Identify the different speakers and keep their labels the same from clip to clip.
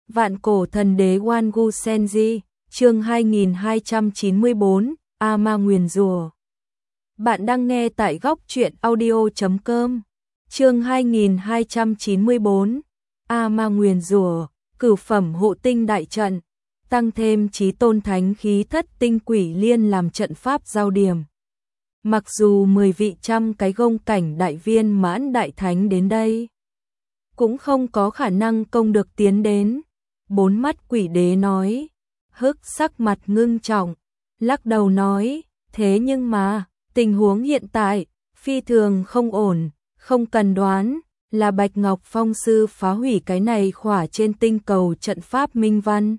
Speaker 1: Vạn cổ thần đế Wangu Senji, chương 2294, A-ma nguyền rủa. Bạn đang nghe tại góc truyện audio.com. Chương 2294, A-ma nguyền rủa, cửu phẩm hộ tinh đại trận, tăng thêm chí tôn thánh khí thất tinh quỷ liên làm trận pháp giao điểm. Mặc dù 10 vị trăm cái gông cảnh đại viên mãn đại thánh đến đây, cũng không có khả năng công được tiến đến. Bốn mắt quỷ đế nói, hức sắc mặt ngưng trọng, lắc đầu nói, thế nhưng mà, tình huống hiện tại, phi thường không ổn, không cần đoán, là Bạch Ngọc Phong sư phá hủy cái này khỏa trên tinh cầu trận pháp minh văn.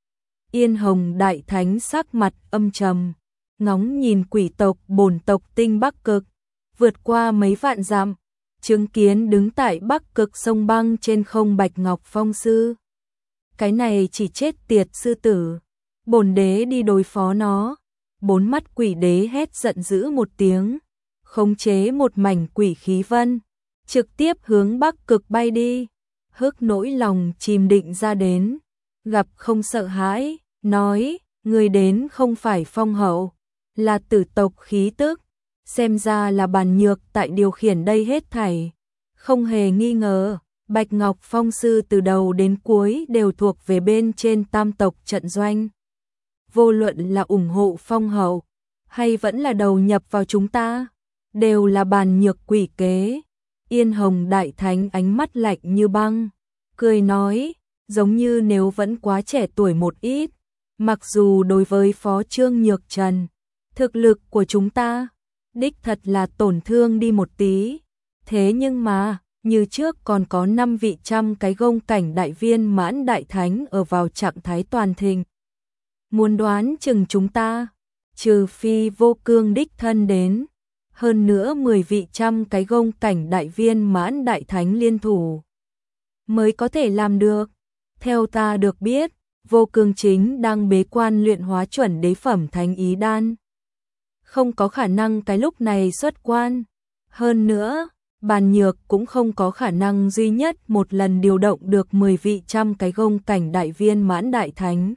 Speaker 1: Yên Hồng đại thánh sắc mặt âm trầm, ngóng nhìn quỷ tộc bổn tộc tinh Bắc Cực, vượt qua mấy vạn dặm, chứng kiến đứng tại Bắc Cực sông băng trên không Bạch Ngọc Phong sư. Cái này chỉ chết tiệt sư tử, bổn đế đi đối phó nó. Bốn mắt quỷ đế hét giận dữ một tiếng, khống chế một mảnh quỷ khí vân, trực tiếp hướng Bắc Cực bay đi. Hức nỗi lòng chìm định ra đến, gặp không sợ hãi, nói, người đến không phải phong hậu, là tử tộc khí tức, xem ra là bàn nhược tại điều khiển đây hết thảy. Không hề nghi ngờ, Bạch Ngọc Phong sư từ đầu đến cuối đều thuộc về bên trên tam tộc trận doanh. Vô luận là ủng hộ phong hậu, hay vẫn là đầu nhập vào chúng ta, đều là bàn nhược quỷ kế. Yên Hồng đại thánh ánh mắt lạnh như băng, cười nói, giống như nếu vẫn quá trẻ tuổi một ít, mặc dù đối với Phó Trương Nhược Trần, thực lực của chúng ta, đích thật là tổn thương đi một tí, thế nhưng mà, như trước còn có 5 vị trăm cái gông cảnh đại viên mãn đại thánh ở vào trạng thái toàn thịnh. Muốn đoán chừng chúng ta, trừ phi vô cương đích thân đến, hơn nữa 10 vị trăm cái gông cảnh đại viên mãn đại thánh liên thủ, mới có thể làm được. Theo ta được biết, vô cương chính đang bế quan luyện hóa chuẩn đế phẩm thánh ý đan, không có khả năng cái lúc này xuất quan. Hơn nữa, bàn nhược cũng không có khả năng duy nhất một lần điều động được 10 vị trăm cái gông cảnh đại viên mãn đại thánh.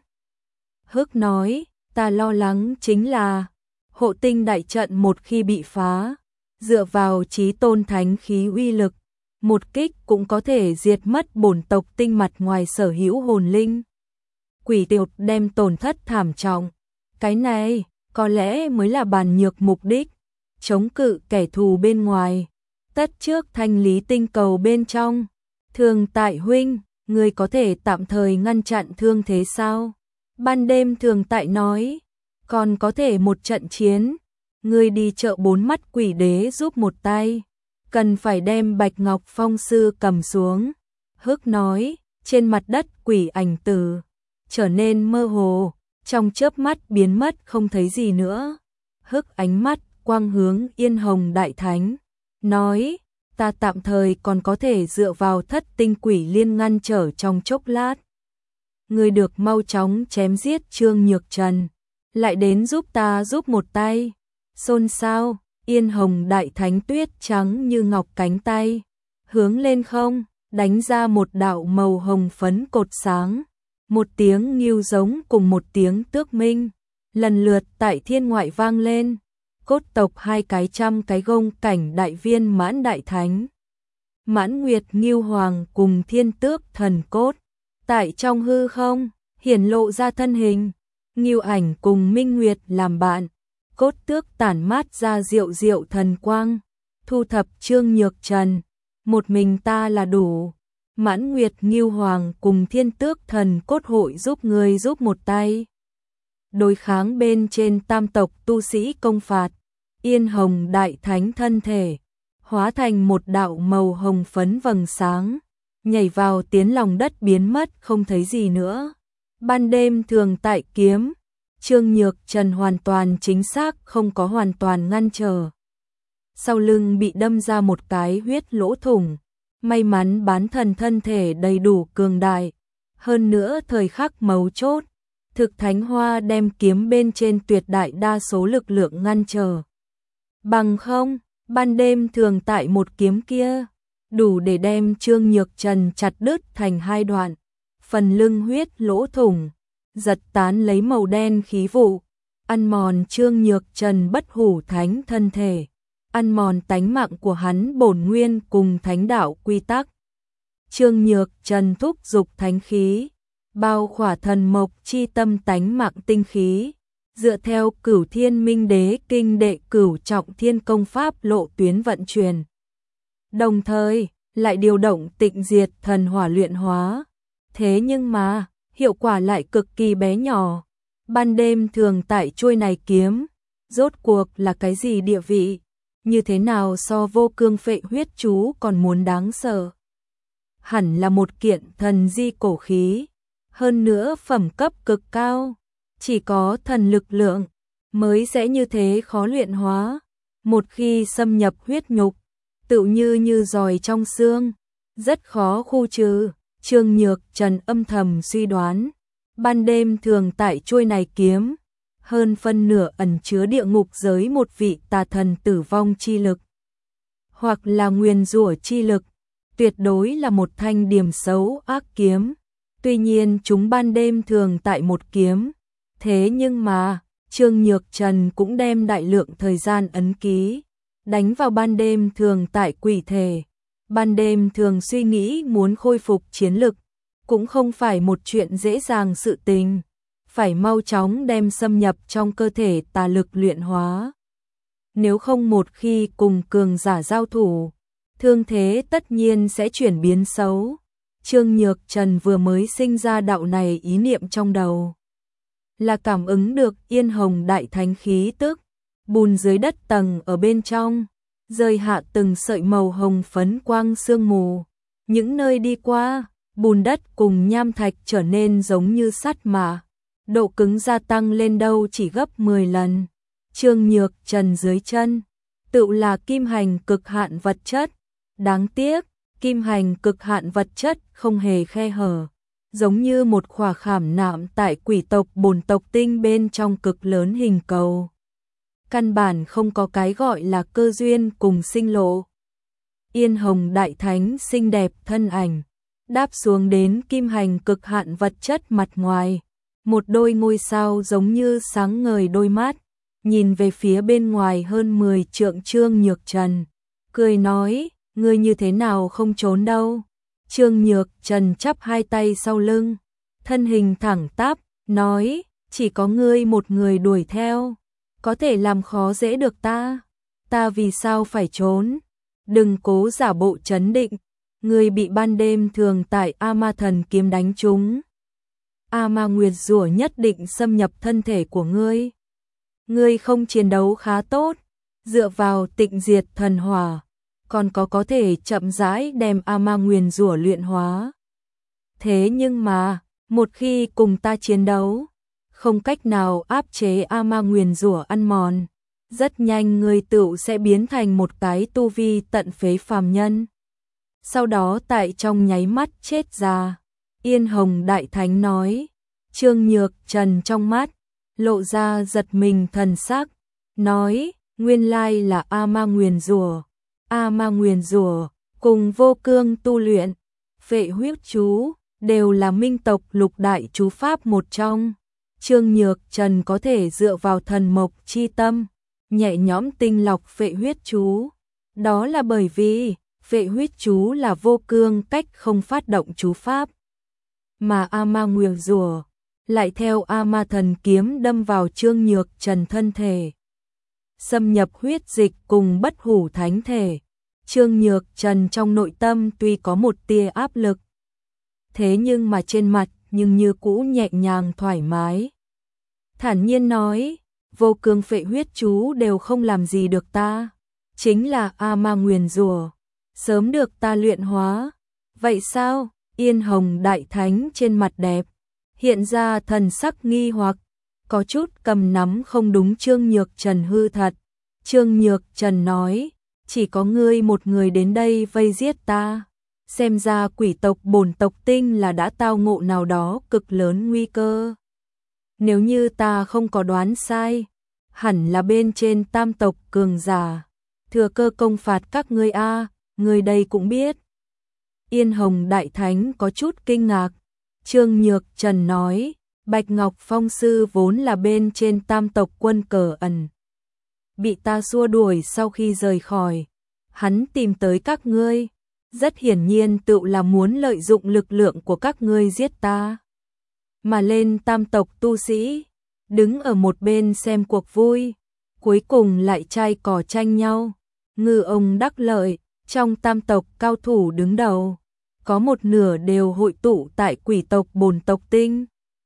Speaker 1: Hức nói, ta lo lắng chính là, hộ tinh đại trận một khi bị phá, dựa vào chí tôn thánh khí uy lực, một kích cũng có thể diệt mất bổn tộc tinh mặt ngoài sở hữu hồn linh. Quỷ tiột đem tổn thất thảm trọng, cái này có lẽ mới là bàn nhược mục đích, chống cự kẻ thù bên ngoài, tất trước thanh lý tinh cầu bên trong. Thường tại huynh, người có thể tạm thời ngăn chặn thương thế sao? Ban đêm Thường tại nói, còn có thể một trận chiến, người đi chợ bốn mắt quỷ đế giúp một tay, cần phải đem Bạch Ngọc Phong sư cầm xuống. Hức nói, trên mặt đất quỷ ảnh tử trở nên mơ hồ, trong chớp mắt biến mất không thấy gì nữa. Hức ánh mắt quang hướng Yên Hồng đại thánh, nói, ta tạm thời còn có thể dựa vào thất tinh quỷ liên ngăn trở trong chốc lát. Người được mau chóng chém giết Trương Nhược Trần, lại đến giúp ta giúp một tay. Xôn xao, Yên Hồng đại thánh tuyết trắng như ngọc cánh tay, hướng lên không, đánh ra một đạo màu hồng phấn cột sáng. Một tiếng ngưu giống cùng một tiếng tước minh, lần lượt tại thiên ngoại vang lên. Cốt tộc hai cái trăm cái gông cảnh đại viên mãn đại thánh, Mãn Nguyệt Ngưu Hoàng cùng Thiên Tước thần cốt, tại trong hư không hiển lộ ra thân hình. Ngưu ảnh cùng Minh Nguyệt làm bạn, cốt tước tản mát ra diệu diệu thần quang, thu thập Trương Nhược Trần, một mình ta là đủ. Mãn Nguyệt Ngưu Hoàng cùng Thiên Tước thần cốt hội giúp người giúp một tay, đối kháng bên trên tam tộc tu sĩ công phạt. Yên Hồng đại thánh thân thể hóa thành một đạo màu hồng phấn vầng sáng, nhảy vào tiến lòng đất biến mất không thấy gì nữa. Ban đêm Thường tại kiếm, Trương Nhược Trần hoàn toàn chính xác không có hoàn toàn ngăn trở, sau lưng bị đâm ra một cái huyết lỗ thủng. May mắn bán thần thân thể đầy đủ cường đại, hơn nữa thời khắc mấu chốt, thực thánh hoa đem kiếm bên trên tuyệt đại đa số lực lượng ngăn trở. Bằng không, ban đêm Thường tại một kiếm kia, đủ để đem Trương Nhược Trần chặt đứt thành hai đoạn, phần lưng huyết lỗ thủng, giật tán lấy màu đen khí vụ, ăn mòn Trương Nhược Trần bất hủ thánh thân thể, ăn mòn tánh mạng của hắn bổn nguyên cùng thánh đạo quy tắc. Trương Nhược Trần thúc dục thánh khí, bao khỏa thần mộc chi tâm tánh mạng tinh khí, dựa theo Cửu Thiên Minh Đế kinh đệ cửu trọng thiên công pháp lộ tuyến vận chuyển. Đồng thời, lại điều động tịnh diệt thần hỏa luyện hóa. Thế nhưng mà, hiệu quả lại cực kỳ bé nhỏ. Ban đêm thường tại chuôi này kiếm, rốt cuộc là cái gì địa vị, như thế nào so vô cương phệ huyết chú còn muốn đáng sợ. Hẳn là một kiện thần di cổ khí, hơn nữa phẩm cấp cực cao, chỉ có thần lực lượng mới sẽ như thế khó luyện hóa. Một khi xâm nhập huyết nhục, tựu như giòi trong xương, rất khó khu trừ. Trương Nhược Trần âm thầm suy đoán, ban đêm thường tại chuôi này kiếm, hơn phân nửa ẩn chứa địa ngục giới một vị tà thần tử vong chi lực, hoặc là nguyền rủa chi lực, tuyệt đối là một thanh điểm xấu ác kiếm. Tuy nhiên chúng ban đêm thường tại một kiếm, thế nhưng mà Trương Nhược Trần cũng đem đại lượng thời gian ấn ký đánh vào ban đêm thường tại quỷ thể. Ban đêm thường suy nghĩ muốn khôi phục chiến lực, cũng không phải một chuyện dễ dàng sự tình, phải mau chóng đem xâm nhập trong cơ thể tà lực luyện hóa. Nếu không một khi cùng cường giả giao thủ, thương thế tất nhiên sẽ chuyển biến xấu. Trương Nhược Trần vừa mới sinh ra đạo này ý niệm trong đầu, là cảm ứng được Yên Hồng đại thánh khí tức, bùn dưới đất tầng ở bên trong rơi hạ từng sợi màu hồng phấn quang sương mù. Những nơi đi qua, bùn đất cùng nham thạch trở nên giống như sắt mà, độ cứng gia tăng lên đâu chỉ gấp 10 lần. Trương Nhược Trần dưới chân, tựu là kim hành cực hạn vật chất. Đáng tiếc, kim hành cực hạn vật chất không hề khe hở, giống như một khỏa khảm nạm tại quỷ tộc bổn tộc tinh bên trong cực lớn hình cầu. Căn bản không có cái gọi là cơ duyên cùng sinh lộ. Yên Hồng đại thánh xinh đẹp thân ảnh, đáp xuống đến kim hành cực hạn vật chất mặt ngoài. Một đôi ngôi sao giống như sáng ngời đôi mắt, nhìn về phía bên ngoài hơn 10 trượng Trương Nhược Trần, cười nói, ngươi như thế nào không trốn đâu. Trương Nhược Trần chắp hai tay sau lưng, thân hình thẳng tắp, nói, chỉ có ngươi một người đuổi theo, có thể làm khó dễ được ta. Ta vì sao phải trốn? Đừng cố giả bộ trấn định, ngươi bị ban đêm thường tại A Ma Thần kiếm đánh trúng. A Ma Nguyệt rủa nhất định xâm nhập thân thể của ngươi. Ngươi không chiến đấu khá tốt, dựa vào tịnh diệt thần hỏa, còn có thể chậm rãi đem A Ma Nguyền rủa luyện hóa. Thế nhưng mà, một khi cùng ta chiến đấu, không cách nào áp chế A Ma Nguyền rủa ăn mòn, rất nhanh ngươi tựu sẽ biến thành một cái tu vi tận phế phàm nhân. Sau đó tại trong nháy mắt chết già. Yên Hồng đại thánh nói. Trương Nhược Trần trong mắt lộ ra giật mình thần sắc, nói, nguyên lai là A Ma Nguyền rủa. A Ma Nguyền rủa cùng vô cương tu luyện phệ huyết chú đều là minh tộc lục đại chú pháp một trong. Trương Nhược Trần có thể dựa vào thần mộc chi tâm nhẹ nhõm tinh lọc phệ huyết chú, đó là bởi vì phệ huyết chú là vô cương cách không phát động chú pháp, mà A Ma Nguyền rủa lại theo A Ma Thần kiếm đâm vào Trương Nhược Trần thân thể, xâm nhập huyết dịch cùng bất hủ thánh thể. Trương Nhược Trần trong nội tâm tuy có một tia áp lực, thế nhưng mà trên mặt nhưng như cũ nhẹ nhàng thoải mái. Thản nhiên nói, vô cương phệ huyết chú đều không làm gì được ta, chính là A Ma Nguyền rủa sớm được ta luyện hóa. Vậy sao? Yên Hồng đại thánh trên mặt đẹp hiện ra thần sắc nghi hoặc, có chút cầm nắm không đúng Trương Nhược Trần hư thật. Trương Nhược Trần nói, chỉ có ngươi một người đến đây vây giết ta, xem ra quỷ tộc bổn tộc tinh là đã tao ngộ nào đó cực lớn nguy cơ. Nếu như ta không có đoán sai, hẳn là bên trên tam tộc cường giả thừa cơ công phạt các ngươi a, ngươi đây cũng biết. Yên Hồng đại thánh có chút kinh ngạc, Trương Nhược Trần nói, Bạch Ngọc Phong sư vốn là bên trên tam tộc quân cờ ẩn. Bị ta xua đuổi sau khi rời khỏi. Hắn tìm tới các ngươi. Rất hiển nhiên tự là muốn lợi dụng lực lượng của các ngươi giết ta. Mà lên tam tộc tu sĩ, đứng ở một bên xem cuộc vui. Cuối cùng lại chai cỏ tranh nhau. Ngư ông đắc lợi, trong tam tộc cao thủ đứng đầu. Có một nửa đều hội tụ tại quỷ tộc Bồn tộc tinh.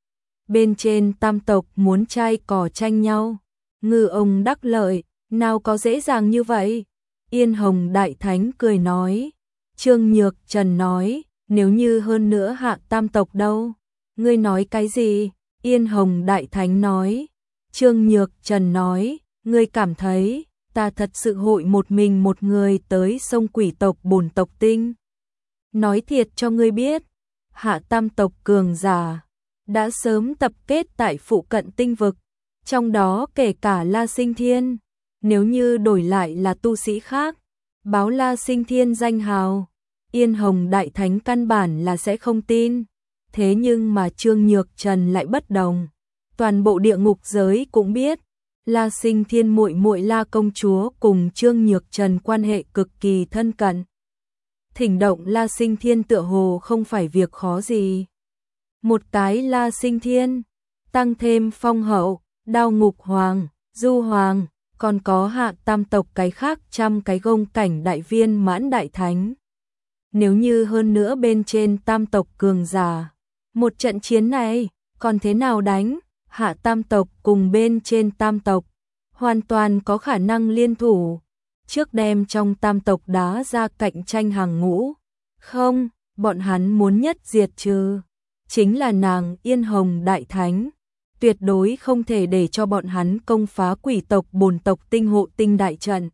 Speaker 1: Bên trên tam tộc muốn chai cỏ tranh nhau. Ngư ông đắc lợi, nào có dễ dàng như vậy. Yên Hồng Đại Thánh cười nói. Trương Nhược Trần nói, nếu như hơn nữa hạ tam tộc đâu? Ngươi nói cái gì? Yên Hồng Đại Thánh nói. Trương Nhược Trần nói, ngươi cảm thấy ta thật sự hội một mình một người tới sông quỷ tộc Bồn tộc tinh. Nói thiệt cho ngươi biết, hạ tam tộc cường giả đã sớm tập kết tại phụ cận tinh vực, trong đó kể cả La Sinh Thiên. Nếu như đổi lại là tu sĩ khác, báo La Sinh Thiên danh hào, Yên Hồng Đại Thánh căn bản là sẽ không tin. Thế nhưng mà Trương Nhược Trần lại bất đồng. Toàn bộ địa ngục giới cũng biết, La Sinh Thiên muội muội La công chúa cùng Trương Nhược Trần quan hệ cực kỳ thân cận. Thỉnh động La Sinh Thiên tựa hồ không phải việc khó gì. Một cái La Sinh Thiên, tăng thêm Phong Hậu, Đao Ngục Hoàng, Du Hoàng, còn có hạ tam tộc cái khác trăm cái gông cảnh đại viên mãn đại thánh. Nếu như hơn nữa bên trên tam tộc cường giả, một trận chiến này còn thế nào đánh? Hạ tam tộc cùng bên trên tam tộc hoàn toàn có khả năng liên thủ, trước đem trong tam tộc đá ra cạnh tranh hàng ngũ. Không, bọn hắn muốn nhất diệt trừ chính là nàng Yên Hồng Đại Thánh, tuyệt đối không thể để cho bọn hắn công phá quỷ tộc Bồn tộc tinh hộ tinh đại trận.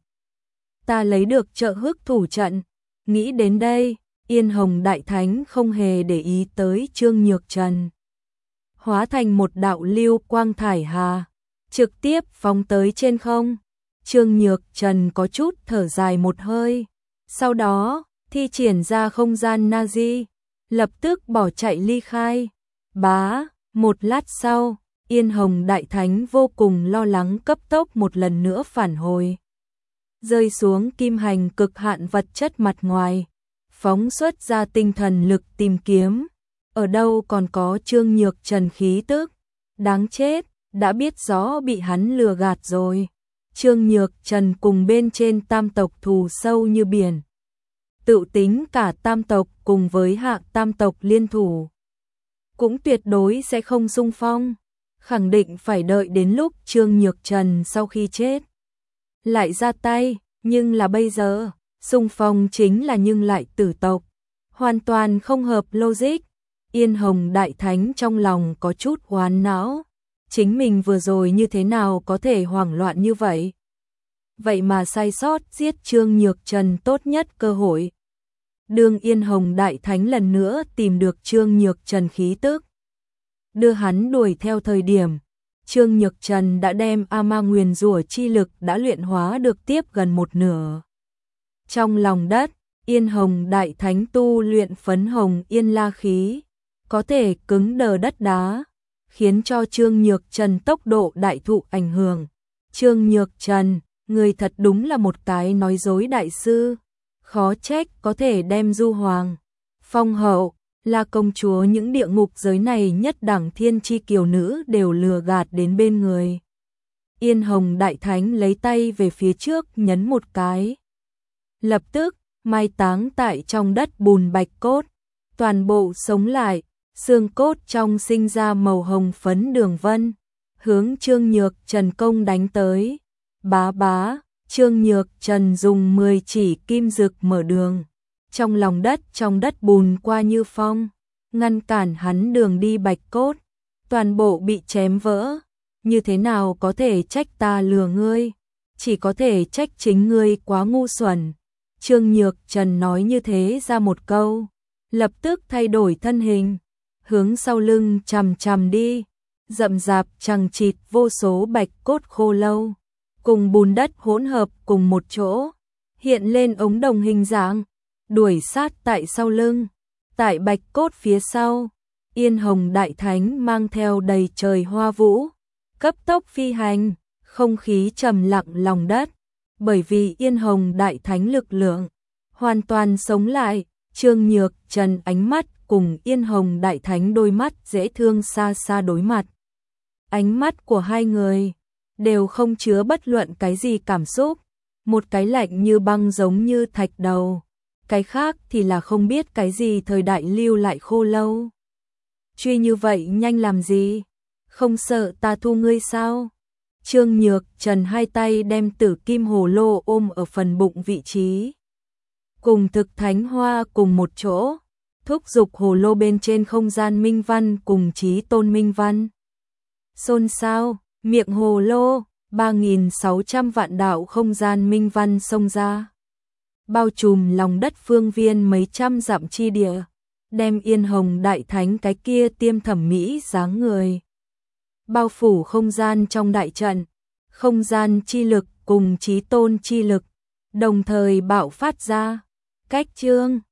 Speaker 1: Ta lấy được trợ hức thủ trận. Nghĩ đến đây, Yên Hồng Đại Thánh không hề để ý tới Trương Nhược Trần. Hóa thành một đạo lưu quang thải hà, trực tiếp phóng tới trên không. Trương Nhược Trần có chút thở dài một hơi, sau đó thi triển ra không gian Nazi, lập tức bỏ chạy ly khai. Bá, một lát sau, Yên Hồng Đại Thánh vô cùng lo lắng cấp tốc một lần nữa phản hồi. Rơi xuống kim hành cực hạn vật chất mặt ngoài, phóng xuất ra tinh thần lực tìm kiếm. Ở đâu còn có Trương Nhược Trần khí tức? Đáng chết, đã biết rõ bị hắn lừa gạt rồi. Trương Nhược Trần cùng bên trên tam tộc thù sâu như biển. Tự tính cả tam tộc cùng với hạ tam tộc liên thủ, cũng tuyệt đối sẽ không xung phong. Khẳng định phải đợi đến lúc Trương Nhược Trần sau khi chết lại ra tay, nhưng là bây giờ, xung phong chính là nhưng lại tử tộc. Hoàn toàn không hợp logic. Yên Hồng Đại Thánh trong lòng có chút oán não. Chính mình vừa rồi như thế nào có thể hoảng loạn như vậy? Vậy mà sai sót giết Trương Nhược Trần tốt nhất cơ hội. Đương Yên Hồng Đại Thánh lần nữa tìm được Trương Nhược Trần khí tức, đưa hắn đuổi theo thời điểm, Trương Nhược Trần đã đem A-ma nguyền rủa chi lực đã luyện hóa được tiếp gần một nửa. Trong lòng đất, Yên Hồng Đại Thánh tu luyện phấn hồng yên la khí, có thể cứng đờ đất đá, khiến cho Trương Nhược Trần tốc độ đại thụ ảnh hưởng. Trương Nhược Trần, người thật đúng là một cái nói dối đại sư, khó trách có thể đem Du Hoàng, Phong Hậu, La công chúa những địa ngục giới này nhất đẳng thiên chi kiều nữ đều lừa gạt đến bên người. Yên Hồng Đại Thánh lấy tay về phía trước nhấn một cái. Lập tức, mai táng tại trong đất bùn bạch cốt, toàn bộ sống lại, xương cốt trong sinh ra màu hồng phấn đường vân, hướng Trương Nhược Trần công đánh tới. Bá bá, Trương Nhược Trần dùng 10 chỉ kim dực mở đường. Trong đất bùn qua như phong, ngăn cản hắn đường đi bạch cốt, toàn bộ bị chém vỡ. Như thế nào có thể trách ta lừa ngươi, chỉ có thể trách chính ngươi quá ngu xuẩn. Trương Nhược Trần nói như thế ra một câu, lập tức thay đổi thân hình, hướng sau lưng chằm chằm đi, rậm rạp chằng chịt vô số bạch cốt khô lâu, cùng bùn đất hỗn hợp cùng một chỗ, hiện lên ống đồng hình dạng, đuổi sát tại sau lưng, tại bạch cốt phía sau. Yên Hồng Đại Thánh mang theo đầy trời hoa vũ, cấp tốc phi hành, không khí trầm lặng lòng đất, bởi vì Yên Hồng Đại Thánh lực lượng hoàn toàn sống lại. Trương Nhược Trần ánh mắt cùng Yên Hồng Đại Thánh đôi mắt dễ thương xa xa đối mặt. Ánh mắt của hai người đều không chứa bất luận cái gì cảm xúc, một cái lạnh như băng giống như thạch đầu, cái khác thì là không biết cái gì thời đại lưu lại khô lâu. Truy như vậy nhanh làm gì? Không sợ ta thu ngươi sao? Trương Nhược Trần hai tay đem Tử Kim Hồ Lô ôm ở phần bụng vị trí, cùng thực thánh hoa cùng một chỗ, thúc giục hồ lô bên trên không gian minh văn cùng chí tôn minh văn. Xôn xao, miệng hồ lô, 3.600 vạn đạo không gian minh văn xông ra, bao trùm lòng đất phương viên mấy trăm dặm chi địa, đem Yên Hồng Đại Thánh cái kia tiêm thẩm mỹ dáng người bao phủ không gian trong đại trận. Không gian chi lực cùng chí tôn chi lực đồng thời bạo phát ra. Cách chương